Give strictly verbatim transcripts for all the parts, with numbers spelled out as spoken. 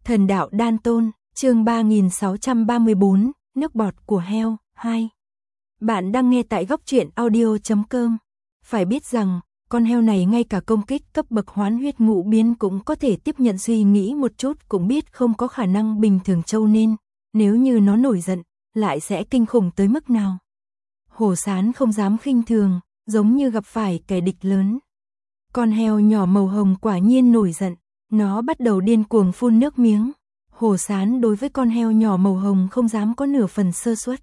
Thần đạo đan tôn, chương ba nghìn sáu trăm ba mươi bốn, nước bọt của heo, hai. Bạn đang nghe tại góc truyện audio chấm com. Phải biết rằng, con heo này ngay cả công kích cấp bậc hoán huyết ngũ biến cũng có thể tiếp nhận, suy nghĩ một chút cũng biết không có khả năng bình thường trâu nên, nếu như nó nổi giận, lại sẽ kinh khủng tới mức nào. Hổ Sán không dám khinh thường, giống như gặp phải kẻ địch lớn. Con heo nhỏ màu hồng quả nhiên nổi giận, nó bắt đầu điên cuồng phun nước miếng. Hổ Sán đối với con heo nhỏ màu hồng không dám có nửa phần sơ suất.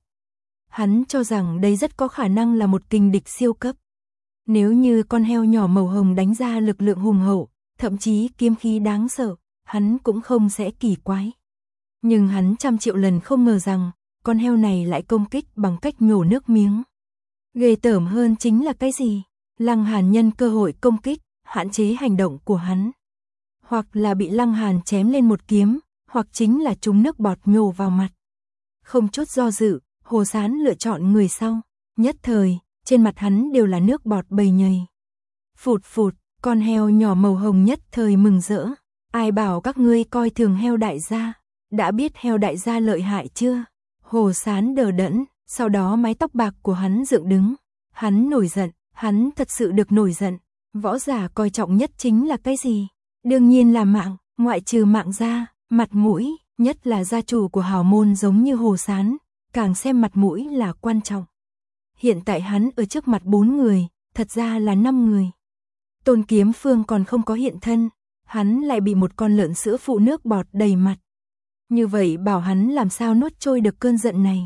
Hắn cho rằng đây rất có khả năng là một kình địch siêu cấp. Nếu như con heo nhỏ màu hồng đánh ra lực lượng hùng hậu, thậm chí kiếm khí đáng sợ, hắn cũng không sẽ kỳ quái. Nhưng hắn trăm triệu lần không ngờ rằng, con heo này lại công kích bằng cách nhổ nước miếng. Ghê tởm hơn chính là cái gì? Lăng Hàn nhân cơ hội công kích, hạn chế hành động của hắn. Hoặc là bị Lăng Hàn chém lên một kiếm, hoặc chính là trúng nước bọt nhổ vào mặt. Không chút do dự, Hổ Sán lựa chọn người sau. Nhất thời, trên mặt hắn đều là nước bọt bầy nhầy. Phụt phụt, con heo nhỏ màu hồng nhất thời mừng rỡ. Ai bảo các ngươi coi thường heo đại gia? Đã biết heo đại gia lợi hại chưa? Hổ Sán đờ đẫn, sau đó mái tóc bạc của hắn dựng đứng. Hắn nổi giận, hắn thật sự được nổi giận. Võ giả coi trọng nhất chính là cái gì? Đương nhiên là mạng, ngoại trừ mạng ra, mặt mũi, nhất là gia chủ của hào môn giống như Hổ Sán, càng xem mặt mũi là quan trọng. Hiện tại hắn ở trước mặt bốn người, thật ra là năm người. Tôn Kiếm Phương còn không có hiện thân, hắn lại bị một con lợn sữa phụ nước bọt đầy mặt. Như vậy bảo hắn làm sao nuốt trôi được cơn giận này.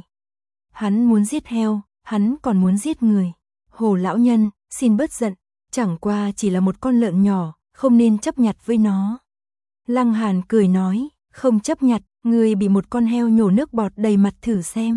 Hắn muốn giết heo, hắn còn muốn giết người. Hồ lão nhân, xin bớt giận, chẳng qua chỉ là một con lợn nhỏ, không nên chấp nhặt với nó. Lăng Hàn cười nói, không chấp nhặt, người bị một con heo nhổ nước bọt đầy mặt thử xem.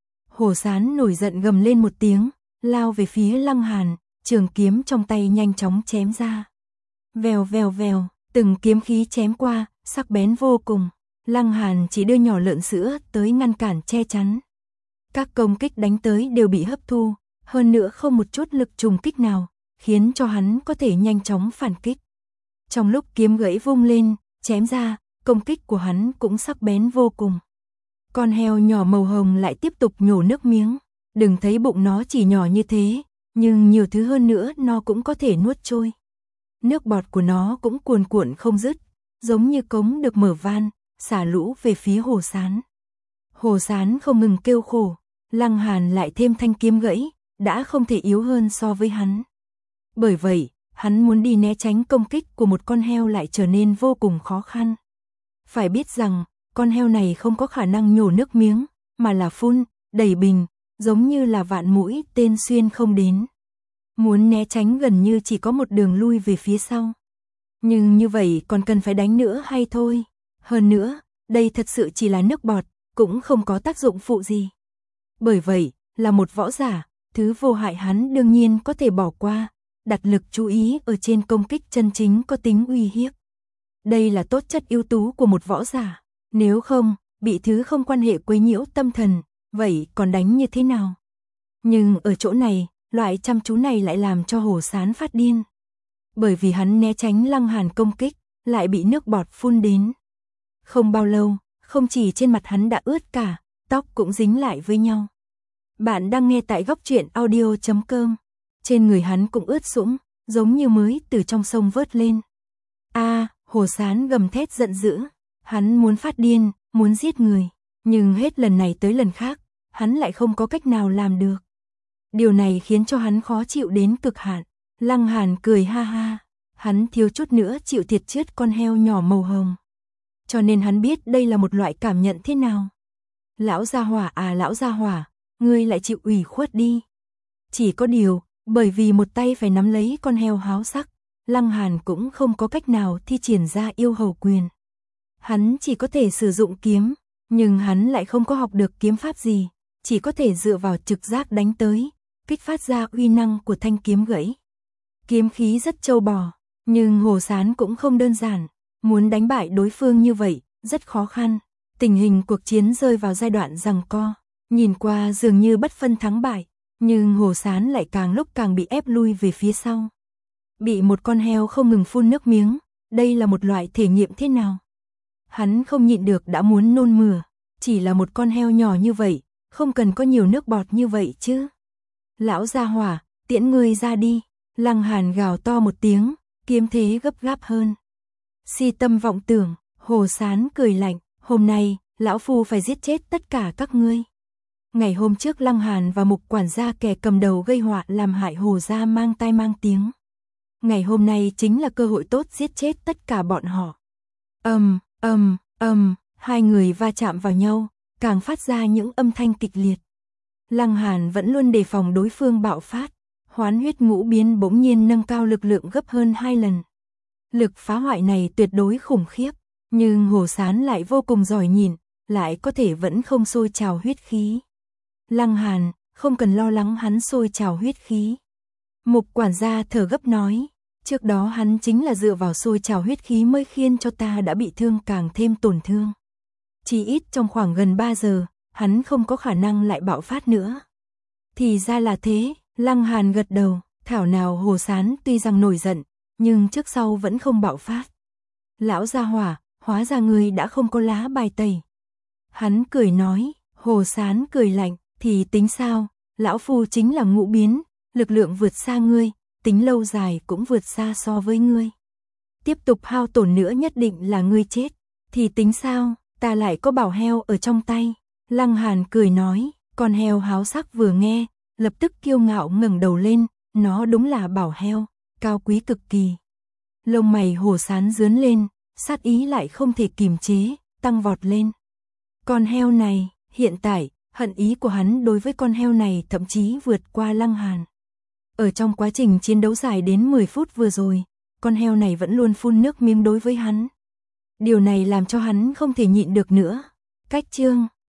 Hổ Sán nổi giận gầm lên một tiếng, lao về phía Lăng Hàn, trường kiếm trong tay nhanh chóng chém ra. Vèo vèo vèo, từng kiếm khí chém qua, sắc bén vô cùng. Lăng Hàn chỉ đưa nhỏ lợn sữa tới ngăn cản che chắn. Các công kích đánh tới đều bị hấp thu, hơn nữa không một chút lực trùng kích nào, khiến cho hắn có thể nhanh chóng phản kích. Trong lúc kiếm gãy vung lên, chém ra, công kích của hắn cũng sắc bén vô cùng. Con heo nhỏ màu hồng lại tiếp tục nhổ nước miếng. Đừng thấy bụng nó chỉ nhỏ như thế, nhưng nhiều thứ hơn nữa nó cũng có thể nuốt trôi. Nước bọt của nó cũng cuồn cuộn không dứt, giống như cống được mở van, xả lũ về phía Hổ Sán. Hổ Sán không ngừng kêu khổ, Lăng Hàn lại thêm thanh kiếm gãy, đã không thể yếu hơn so với hắn. Bởi vậy, hắn muốn đi né tránh công kích của một con heo lại trở nên vô cùng khó khăn. Phải biết rằng, con heo này không có khả năng nhổ nước miếng, mà là phun, đẩy bình, giống như là vạn mũi tên xuyên không đến. Muốn né tránh gần như chỉ có một đường lui về phía sau. Nhưng như vậy còn cần phải đánh nữa hay thôi? Hơn nữa, đây thật sự chỉ là nước bọt, cũng không có tác dụng phụ gì. Bởi vậy, là một võ giả, thứ vô hại hắn đương nhiên có thể bỏ qua, đặt lực chú ý ở trên công kích chân chính có tính uy hiếp. Đây là tố chất ưu tú của một võ giả. Nếu không, bị thứ không quan hệ quấy nhiễu tâm thần, vậy còn đánh như thế nào? Nhưng ở chỗ này, loại chăm chú này lại làm cho Hổ Sán phát điên. Bởi vì hắn né tránh Lăng Hàn công kích, lại bị nước bọt phun đến. Không bao lâu, không chỉ trên mặt hắn đã ướt cả, tóc cũng dính lại với nhau. Bạn đang nghe tại góc truyện audio chấm com. Trên người hắn cũng ướt sũng, giống như mới từ trong sông vớt lên. A, à, Hổ Sán gầm thét giận dữ. Hắn muốn phát điên, muốn giết người, nhưng hết lần này tới lần khác, hắn lại không có cách nào làm được. Điều này khiến cho hắn khó chịu đến cực hạn. Lăng Hàn cười ha ha, hắn thiếu chút nữa chịu thiệt chết con heo nhỏ màu hồng. Cho nên hắn biết đây là một loại cảm nhận thế nào. Lão gia hỏa à lão gia hỏa, ngươi lại chịu ủy khuất đi. Chỉ có điều, bởi vì một tay phải nắm lấy con heo háo sắc, Lăng Hàn cũng không có cách nào thi triển ra yêu hầu quyền. Hắn chỉ có thể sử dụng kiếm, nhưng hắn lại không có học được kiếm pháp gì, chỉ có thể dựa vào trực giác đánh tới, kích phát ra uy năng của thanh kiếm gãy. Kiếm khí rất trâu bò, nhưng Hổ Sán cũng không đơn giản, muốn đánh bại đối phương như vậy, rất khó khăn. Tình hình cuộc chiến rơi vào giai đoạn giằng co, nhìn qua dường như bất phân thắng bại, nhưng Hổ Sán lại càng lúc càng bị ép lui về phía sau. Bị một con heo không ngừng phun nước miếng, đây là một loại thể nghiệm thế nào? Hắn không nhịn được đã muốn nôn mửa, chỉ là một con heo nhỏ như vậy, không cần có nhiều nước bọt như vậy chứ. Lão gia hỏa, tiễn ngươi ra đi, Lăng Hàn gào to một tiếng, kiếm thế gấp gáp hơn. Si tâm vọng tưởng, Hồ Sán cười lạnh, hôm nay, lão phu phải giết chết tất cả các ngươi. Ngày hôm trước Lăng Hàn và Mục quản gia kẻ cầm đầu gây họa làm hại Hồ gia mang tai mang tiếng. Ngày hôm nay chính là cơ hội tốt giết chết tất cả bọn họ. Ầm, ầm, ầm, hai người va chạm vào nhau, càng phát ra những âm thanh kịch liệt. Lăng Hàn vẫn luôn đề phòng đối phương bạo phát, Hoán huyết ngũ biến bỗng nhiên nâng cao lực lượng gấp hơn hai lần. Lực phá hoại này tuyệt đối khủng khiếp, nhưng Hồ Sán lại vô cùng giỏi nhìn, lại có thể vẫn không sôi trào huyết khí. Lăng Hàn, không cần lo lắng hắn sôi trào huyết khí. Mục quản gia thở gấp nói, trước đó hắn chính là dựa vào sôi trào huyết khí mới khiến cho ta đã bị thương càng thêm tổn thương. Chỉ ít trong khoảng gần ba giờ, hắn không có khả năng lại bạo phát nữa. Thì ra là thế, Lăng Hàn gật đầu, thảo nào Hồ Sán tuy rằng nổi giận, nhưng trước sau vẫn không bạo phát. Lão gia hỏa, hóa ra ngươi đã không có lá bài tẩy. Hắn cười nói, Hồ Sán cười lạnh, thì tính sao, lão phu chính là ngũ biến, lực lượng vượt xa ngươi, tính lâu dài cũng vượt xa so với ngươi. Tiếp tục hao tổn nữa nhất định là ngươi chết, thì tính sao, ta lại có bảo heo ở trong tay. Lăng Hàn cười nói, con heo háo sắc vừa nghe, lập tức kiêu ngạo ngẩng đầu lên, nó đúng là bảo heo, cao quý cực kỳ. Lông mày Hồ Sán rướn lên, sát ý lại không thể kìm chế, tăng vọt lên. Con heo này, hiện tại, hận ý của hắn đối với con heo này thậm chí vượt qua Lăng Hàn. Ở trong quá trình chiến đấu dài đến mười phút vừa rồi, con heo này vẫn luôn phun nước miếng đối với hắn. Điều này làm cho hắn không thể nhịn được nữa. Cách chương